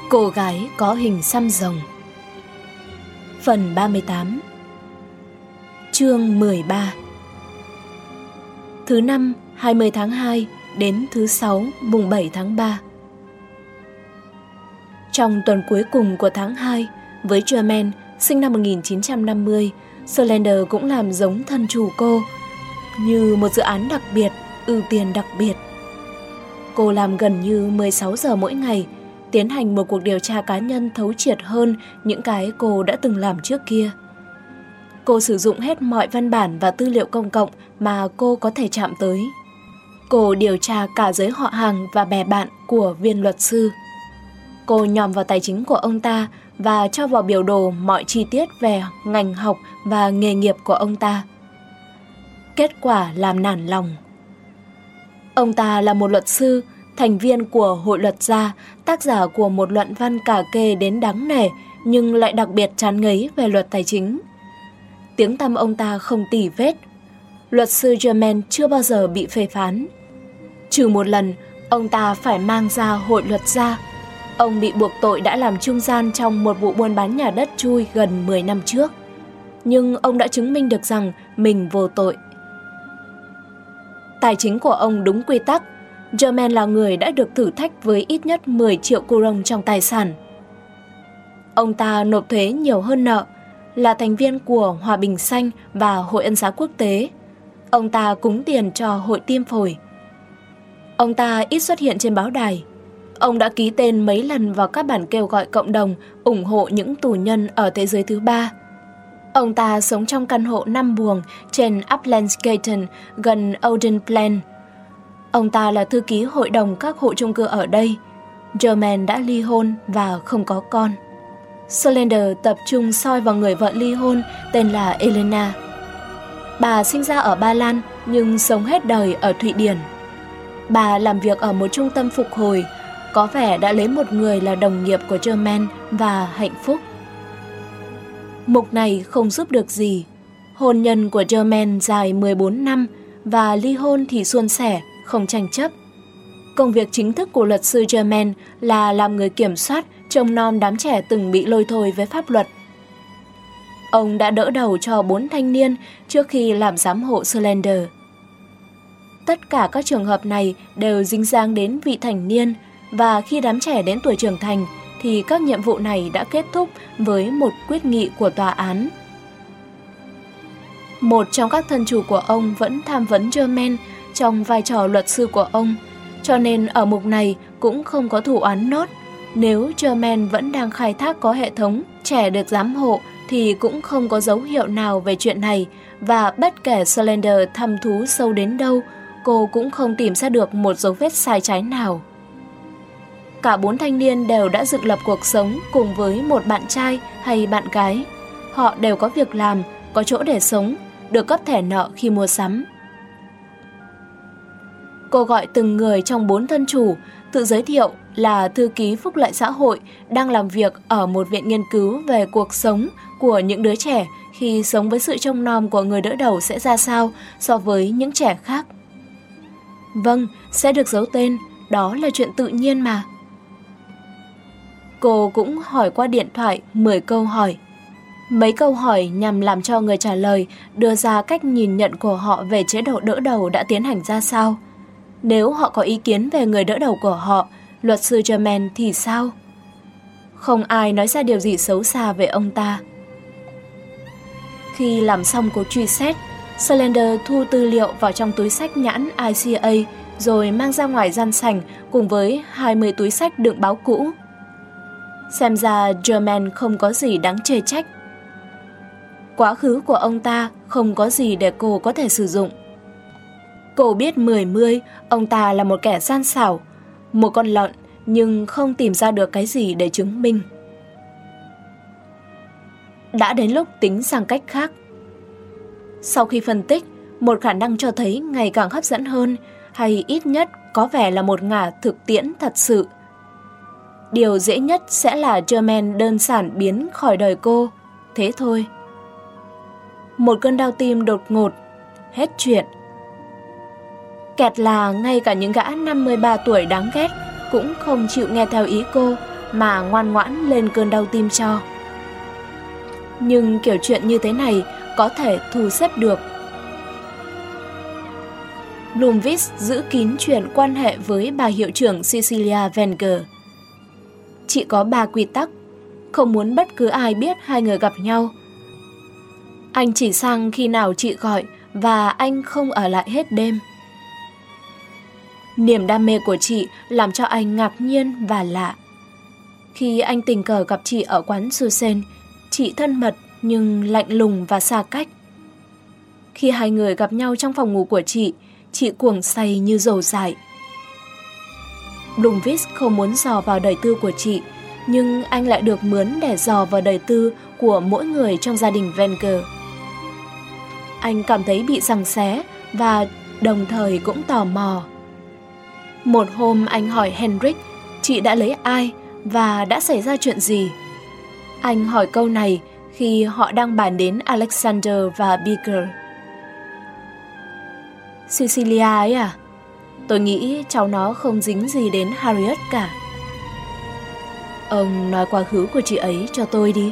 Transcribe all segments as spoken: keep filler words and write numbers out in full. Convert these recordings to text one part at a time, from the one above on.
Cô gái có hình xăm rồng. Phần ba mươi tám. Chương mười ba. Thứ năm hai mươi tháng hai đến thứ sáu mùng bảy tháng ba. Trong tuần cuối cùng của tháng hai, với Germaine sinh năm một nghìn chín trăm năm mươi, Slender cũng làm giống thân chủ cô, như một dự án đặc biệt, ưu tiên đặc biệt. Cô làm gần như mười sáu giờ mỗi ngày, tiến hành một cuộc điều tra cá nhân thấu triệt hơn những cái cô đã từng làm trước kia. Cô sử dụng hết mọi văn bản và tư liệu công cộng mà cô có thể chạm tới. Cô điều tra cả giới họ hàng và bè bạn của viên luật sư. Cô nhòm vào tài chính của ông ta và cho vào biểu đồ mọi chi tiết về ngành học và nghề nghiệp của ông ta. Kết quả làm nản lòng. Ông ta là một luật sư, thành viên của Hội Luật Gia, tác giả của một luận văn cả kê đến đáng nể nhưng lại đặc biệt chán ngấy về luật tài chính. Tiếng tăm ông ta không tì vết. Luật sư Germaine chưa bao giờ bị phê phán. Trừ một lần, ông ta phải mang ra Hội Luật Gia. Ông bị buộc tội đã làm trung gian trong một vụ buôn bán nhà đất chui gần mười năm trước. Nhưng ông đã chứng minh được rằng mình vô tội. Tài chính của ông đúng quy tắc. Germaine là người đã được thử thách với ít nhất mười triệu couron trong tài sản. Ông ta nộp thuế nhiều hơn nợ, là thành viên của Hòa Bình Xanh và Hội Ân xá Quốc tế. Ông ta cúng tiền cho Hội Tim Phổi. Ông ta ít xuất hiện trên báo đài. Ông đã ký tên mấy lần vào các bản kêu gọi cộng đồng ủng hộ những tù nhân ở thế giới thứ ba. Ông ta sống trong căn hộ năm buồng trên Uplandsgaten gần Oden Plan. Ông ta là thư ký hội đồng các hộ chung cư ở đây. Germaine đã ly hôn và không có con. Slender tập trung soi vào người vợ ly hôn tên là Elena. Bà sinh ra ở Ba Lan nhưng sống hết đời ở Thụy Điển. Bà làm việc ở một trung tâm phục hồi, có vẻ đã lấy một người là đồng nghiệp của Germaine và hạnh phúc. Mục này không giúp được gì. Hôn nhân của Germaine dài mười bốn năm và ly hôn thì suôn sẻ, không tranh chấp. Công việc chính thức của luật sư Germaine là làm người kiểm soát, trông nom đám trẻ từng bị lôi thôi với pháp luật. Ông đã đỡ đầu cho bốn thanh niên trước khi làm giám hộ Slender. Tất cả các trường hợp này đều dính dáng đến vị thành niên, và khi đám trẻ đến tuổi trưởng thành thì các nhiệm vụ này đã kết thúc với một quyết nghị của tòa án. Một trong các thân chủ của ông vẫn tham vấn Germaine trong vai trò luật sư của ông, cho nên ở mục này cũng không có thủ án nốt. Nếu Germaine vẫn đang khai thác có hệ thống trẻ được giám hộ thì cũng không có dấu hiệu nào về chuyện này, và bất kể Slender thăm thú sâu đến đâu, cô cũng không tìm ra được một dấu vết sai trái nào. Cả bốn thanh niên đều đã dựng lập cuộc sống cùng với một bạn trai hay bạn gái. Họ đều có việc làm, có chỗ để sống, được cấp thẻ nợ khi mua sắm. Cô gọi từng người trong bốn thân chủ, tự giới thiệu là thư ký phúc lợi xã hội đang làm việc ở một viện nghiên cứu về cuộc sống của những đứa trẻ khi sống với sự trông nom của người đỡ đầu sẽ ra sao so với những trẻ khác. Vâng, sẽ được giấu tên, đó là chuyện tự nhiên mà. Cô cũng hỏi qua điện thoại mười câu hỏi. Mấy câu hỏi nhằm làm cho người trả lời đưa ra cách nhìn nhận của họ về chế độ đỡ đầu đã tiến hành ra sao. Nếu họ có ý kiến về người đỡ đầu của họ, luật sư Germaine thì sao? Không ai nói ra điều gì xấu xa về ông ta. Khi làm xong cuộc truy xét, Slender thu tư liệu vào trong túi sách nhãn I C A rồi mang ra ngoài gian sảnh cùng với hai mươi túi sách đựng báo cũ. Xem ra Germaine không có gì đáng chê trách. Quá khứ của ông ta không có gì để cô có thể sử dụng. Cô biết mười mươi, ông ta là một kẻ gian xảo, một con lợn, nhưng không tìm ra được cái gì để chứng minh. Đã đến lúc tính sang cách khác. Sau khi phân tích, một khả năng cho thấy ngày càng hấp dẫn hơn, hay ít nhất có vẻ là một ngả thực tiễn thật sự. Điều dễ nhất sẽ là Germaine đơn giản biến khỏi đời cô, thế thôi. Một cơn đau tim đột ngột, hết chuyện. Kẹt là ngay cả những gã năm mươi ba tuổi đáng ghét cũng không chịu nghe theo ý cô, mà ngoan ngoãn lên cơn đau tim cho. Nhưng kiểu chuyện như thế này có thể thu xếp được. Bloomfield giữ kín chuyện quan hệ với bà hiệu trưởng Cecilia Wenger. Chị có ba quy tắc, không muốn bất cứ ai biết hai người gặp nhau. Anh chỉ sang khi nào chị gọi và anh không ở lại hết đêm. Niềm đam mê của chị làm cho anh ngạc nhiên và lạ. Khi anh tình cờ gặp chị ở quán Susan, chị thân mật nhưng lạnh lùng và xa cách. Khi hai người gặp nhau trong phòng ngủ của chị, chị cuồng say như dầu dại. Bloomfield không muốn dò vào đời tư của chị, nhưng anh lại được mướn để dò vào đời tư của mỗi người trong gia đình Wenger. Anh cảm thấy bị giằng xé và đồng thời cũng tò mò. Một hôm anh hỏi Henrik chị đã lấy ai và đã xảy ra chuyện gì. Anh hỏi câu này khi họ đang bàn đến Alexander và Beaker. Cecilia ấy à? Tôi nghĩ cháu nó không dính gì đến Harriet cả. Ông nói quá khứ của chị ấy cho tôi đi.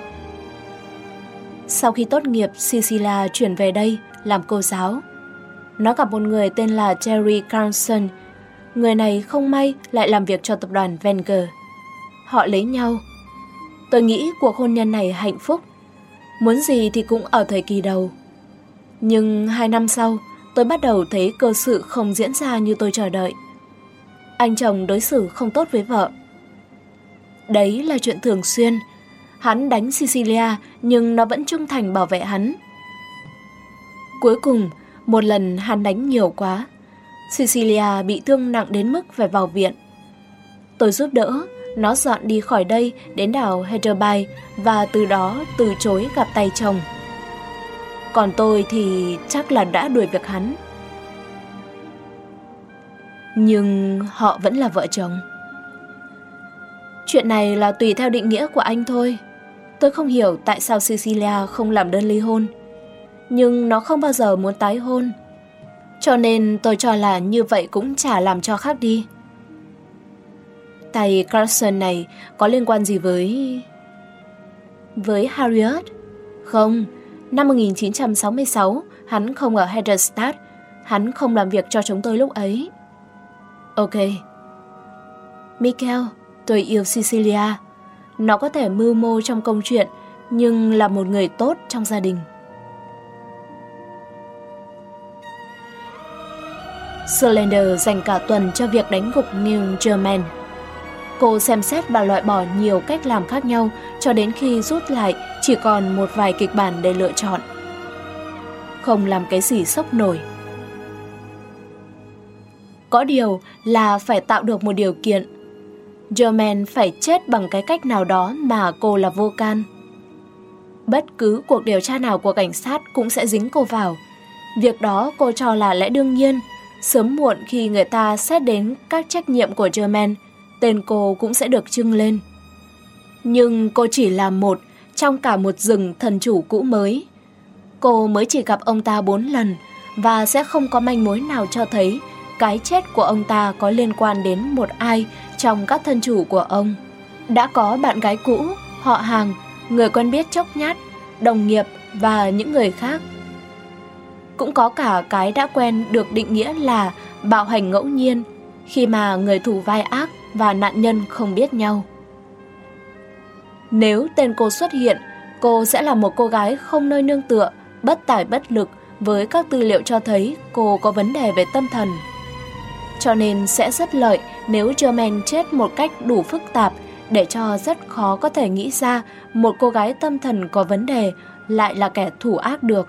Sau khi tốt nghiệp, Cecilia chuyển về đây làm cô giáo. Nó gặp một người tên là Terry Carlson. Người này không may lại làm việc cho tập đoàn Wenger. Họ lấy nhau. Tôi nghĩ cuộc hôn nhân này hạnh phúc. Muốn gì thì cũng ở thời kỳ đầu. Nhưng hai năm sau, tôi bắt đầu thấy cơ sự không diễn ra như tôi chờ đợi. Anh chồng đối xử không tốt với vợ. Đấy là chuyện thường xuyên. Hắn đánh Cecilia nhưng nó vẫn trung thành bảo vệ hắn. Cuối cùng, một lần hắn đánh nhiều quá. Cecilia bị thương nặng đến mức phải vào viện. Tôi giúp đỡ, nó dọn đi khỏi đây đến đảo Heatherby và từ đó từ chối gặp tay chồng. Còn tôi thì chắc là đã đuổi việc hắn. Nhưng họ vẫn là vợ chồng. Chuyện này là tùy theo định nghĩa của anh thôi. Tôi không hiểu tại sao Cecilia không làm đơn ly hôn. Nhưng nó không bao giờ muốn tái hôn. Cho nên tôi cho là như vậy cũng chả làm cho khác đi. Tay Carlson này có liên quan gì với... Với Harriet? Không, năm một nghìn chín trăm sáu mươi sáu, hắn không ở Heatherstad. Hắn không làm việc cho chúng tôi lúc ấy. Ok. Michael, tôi yêu Cecilia. Nó có thể mưu mô trong công chuyện, nhưng là một người tốt trong gia đình. Slender dành cả tuần cho việc đánh gục Neil Germain. Cô xem xét và loại bỏ nhiều cách làm khác nhau cho đến khi rút lại chỉ còn một vài kịch bản để lựa chọn. Không làm cái gì sốc nổi. Có điều là phải tạo được một điều kiện. Germain phải chết bằng cái cách nào đó mà cô là vô can. Bất cứ cuộc điều tra nào của cảnh sát cũng sẽ dính cô vào. Việc đó cô cho là lẽ đương nhiên. Sớm muộn khi người ta xét đến các trách nhiệm của Germain, tên cô cũng sẽ được trưng lên. Nhưng cô chỉ là một trong cả một rừng thần chủ cũ mới. Cô mới chỉ gặp ông ta bốn lần và sẽ không có manh mối nào cho thấy cái chết của ông ta có liên quan đến một ai trong các thân chủ của ông. Đã có bạn gái cũ, họ hàng, người quen biết chốc nhát, đồng nghiệp và những người khác. Cũng có cả cái đã quen được định nghĩa là bạo hành ngẫu nhiên, khi mà người thủ vai ác và nạn nhân không biết nhau. Nếu tên cô xuất hiện, cô sẽ là một cô gái không nơi nương tựa, bất tài bất lực với các tư liệu cho thấy cô có vấn đề về tâm thần. Cho nên sẽ rất lợi nếu Germain chết một cách đủ phức tạp để cho rất khó có thể nghĩ ra một cô gái tâm thần có vấn đề lại là kẻ thủ ác được.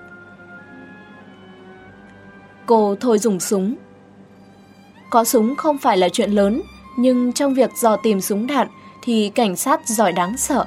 Cô thôi dùng súng. Có súng không phải là chuyện lớn, nhưng trong việc dò tìm súng đạn thì cảnh sát giỏi đáng sợ.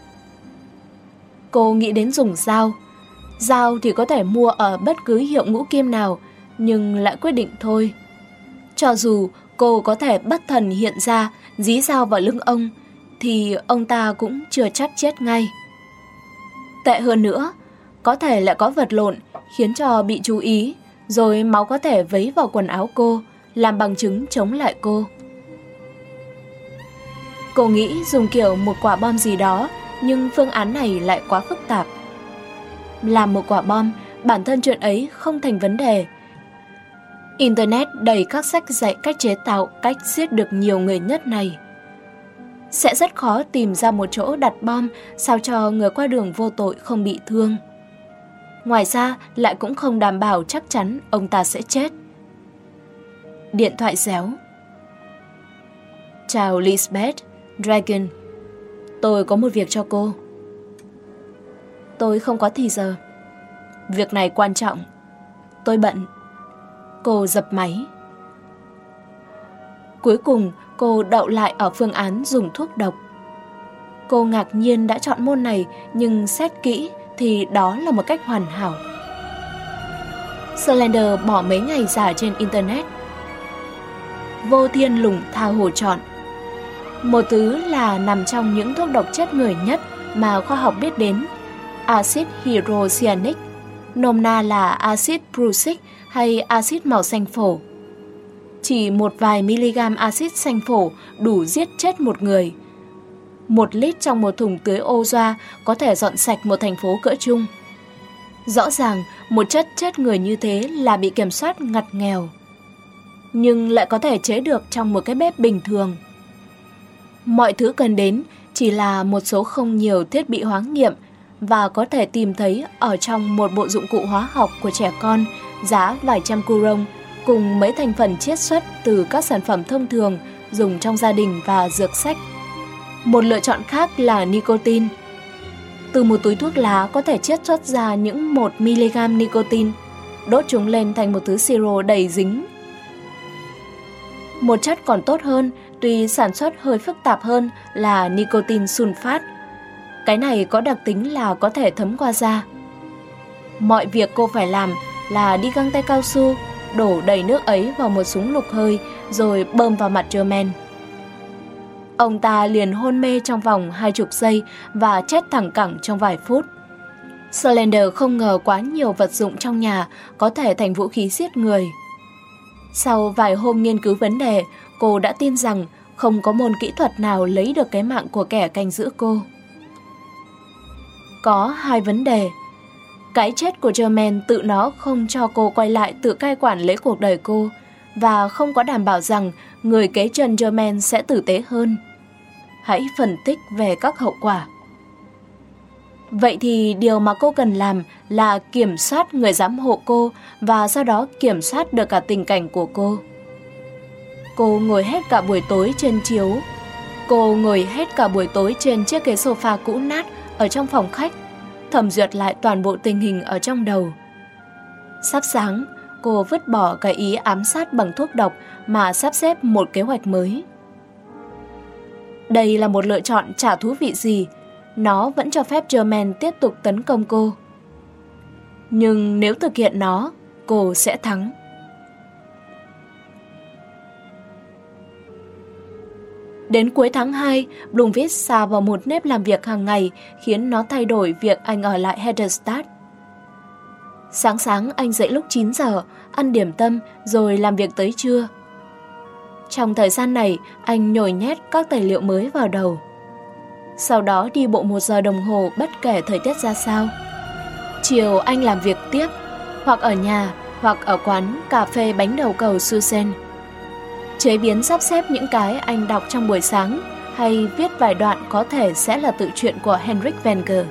Cô nghĩ đến dùng dao. Dao thì có thể mua ở bất cứ hiệu ngũ kim nào, nhưng lại quyết định thôi. Cho dù cô có thể bất thần hiện ra dí dao vào lưng ông, thì ông ta cũng chưa chắc chết ngay. Tệ hơn nữa, có thể lại có vật lộn khiến cho bị chú ý, rồi máu có thể vấy vào quần áo cô, làm bằng chứng chống lại cô. Cô nghĩ dùng kiểu một quả bom gì đó, nhưng phương án này lại quá phức tạp. Làm một quả bom, bản thân chuyện ấy không thành vấn đề. Internet đầy các sách dạy cách chế tạo, cách giết được nhiều người nhất này. Sẽ rất khó tìm ra một chỗ đặt bom sao cho người qua đường vô tội không bị thương. Ngoài ra, lại cũng không đảm bảo chắc chắn ông ta sẽ chết. Điện thoại réo. Chào Lisbeth, Dragon. Tôi có một việc cho cô. Tôi không có thì giờ. Việc này quan trọng. Tôi bận. Cô dập máy. Cuối cùng, cô đậu lại ở phương án dùng thuốc độc. Cô ngạc nhiên đã chọn môn này, nhưng xét kỹ thì đó là một cách hoàn hảo. Slender bỏ mấy ngày dài trên Internet. Vô thiên lùng tha hồ chọn. Một thứ là nằm trong những thuốc độc chết người nhất mà khoa học biết đến, axit hydrocyanic, nôm na là axit prussic hay axit màu xanh phổ. Chỉ một vài miligam axit xanh phổ đủ giết chết một người. Một lít trong một thùng tưới ô doa có thể dọn sạch một thành phố cỡ trung. Rõ ràng, một chất chết người như thế là bị kiểm soát ngặt nghèo, nhưng lại có thể chế được trong một cái bếp bình thường. Mọi thứ cần đến chỉ là một số không nhiều thiết bị hóa nghiệm và có thể tìm thấy ở trong một bộ dụng cụ hóa học của trẻ con giá vài trăm coron cùng mấy thành phần chiết xuất từ các sản phẩm thông thường dùng trong gia đình và dược sách. Một lựa chọn khác là nicotine. Từ một túi thuốc lá có thể chiết xuất ra những một mi-li-gam nicotine, đốt chúng lên thành một thứ siro đầy dính. Một chất còn tốt hơn, tuy sản xuất hơi phức tạp hơn, là nicotine sulfat. Cái này có đặc tính là có thể thấm qua da. Mọi việc cô phải làm là đi găng tay cao su, đổ đầy nước ấy vào một súng lục hơi rồi bơm vào mặt Germain. Ông ta liền hôn mê trong vòng hai chục giây và chết thẳng cẳng trong vài phút. Slender không ngờ quá nhiều vật dụng trong nhà có thể thành vũ khí giết người. Sau vài hôm nghiên cứu vấn đề, cô đã tin rằng không có môn kỹ thuật nào lấy được cái mạng của kẻ canh giữ cô. Có hai vấn đề. Cái chết của Germain tự nó không cho cô quay lại tự cai quản lấy cuộc đời cô, và không có đảm bảo rằng người kế chân Germain sẽ tử tế hơn. Hãy phân tích về các hậu quả. Vậy thì điều mà cô cần làm là kiểm soát người giám hộ cô và sau đó kiểm soát được cả tình cảnh của cô. Cô ngồi hết cả buổi tối trên chiếu. Cô ngồi hết cả buổi tối trên chiếc ghế sofa cũ nát ở trong phòng khách, thẩm duyệt lại toàn bộ tình hình ở trong đầu. Sắp sáng, cô vứt bỏ cái ý ám sát bằng thuốc độc mà sắp xếp một kế hoạch mới. Đây là một lựa chọn chả thú vị gì. Nó vẫn cho phép Germain tiếp tục tấn công cô. Nhưng nếu thực hiện nó, cô sẽ thắng. Đến cuối tháng hai, Blomqvist sa vào một nếp làm việc hàng ngày khiến nó thay đổi việc anh ở lại Hederstad. Sáng sáng anh dậy lúc chín giờ, ăn điểm tâm rồi làm việc tới trưa. Trong thời gian này, anh nhồi nhét các tài liệu mới vào đầu. Sau đó đi bộ một giờ đồng hồ bất kể thời tiết ra sao. Chiều anh làm việc tiếp, hoặc ở nhà, hoặc ở quán cà phê bánh đầu cầu Susan. Chế biến sắp xếp những cái anh đọc trong buổi sáng, hay viết vài đoạn có thể sẽ là tự truyện của Henrik Wenger.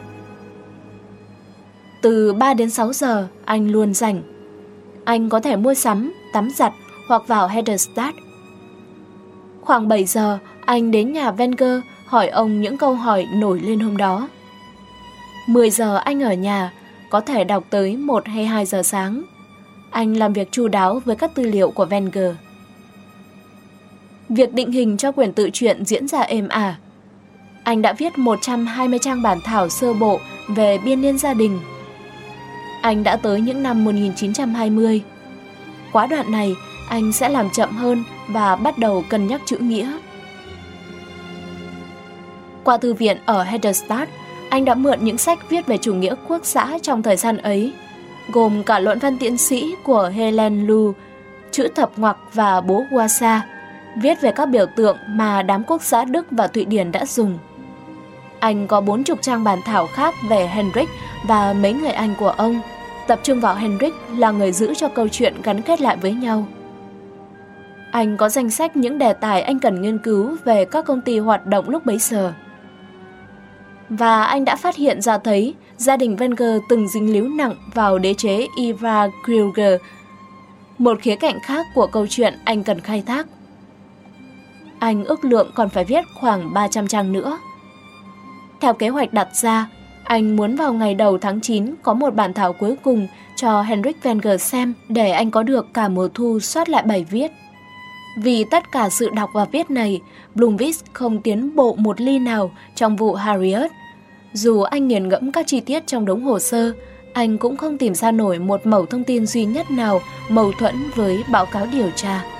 Từ ba đến sáu giờ, anh luôn rảnh. Anh có thể mua sắm, tắm giặt hoặc vào Hederstad. Khoảng bảy giờ, anh đến nhà Wenger hỏi ông những câu hỏi nổi lên hôm đó. mười giờ anh ở nhà, có thể đọc tới một hay hai giờ sáng. Anh làm việc chu đáo với các tư liệu của Wenger. Việc định hình cho quyển tự truyện diễn ra êm ả. Anh đã viết một trăm hai mươi trang bản thảo sơ bộ về biên niên gia đình. Anh đã tới những năm một nghìn chín trăm hai mươi. Quá đoạn này, anh sẽ làm chậm hơn và bắt đầu cân nhắc chữ nghĩa. Qua thư viện ở Hederstad, anh đã mượn những sách viết về chủ nghĩa quốc xã trong thời gian ấy, gồm cả luận văn tiến sĩ của Helen Lu, chữ thập ngoặc và bố Wasa, viết về các biểu tượng mà đám quốc xã Đức và Thụy Điển đã dùng. Anh có bốn chục trang bản thảo khác về Henrik và mấy người anh của ông, tập trung vào Henrik là người giữ cho câu chuyện gắn kết lại với nhau. Anh có danh sách những đề tài anh cần nghiên cứu về các công ty hoạt động lúc bấy giờ. Và anh đã phát hiện ra thấy gia đình Wenger từng dính líu nặng vào đế chế Eva Krieger, một khía cạnh khác của câu chuyện anh cần khai thác. Anh ước lượng còn phải viết khoảng ba trăm trang nữa. Theo kế hoạch đặt ra, anh muốn vào ngày đầu tháng chín có một bản thảo cuối cùng cho Henrik Wenger xem để anh có được cả mùa thu soát lại bài viết. Vì tất cả sự đọc và viết này, Blomqvist không tiến bộ một ly nào trong vụ Harriet. Dù anh nghiền ngẫm các chi tiết trong đống hồ sơ, anh cũng không tìm ra nổi một mẩu thông tin duy nhất nào mâu thuẫn với báo cáo điều tra.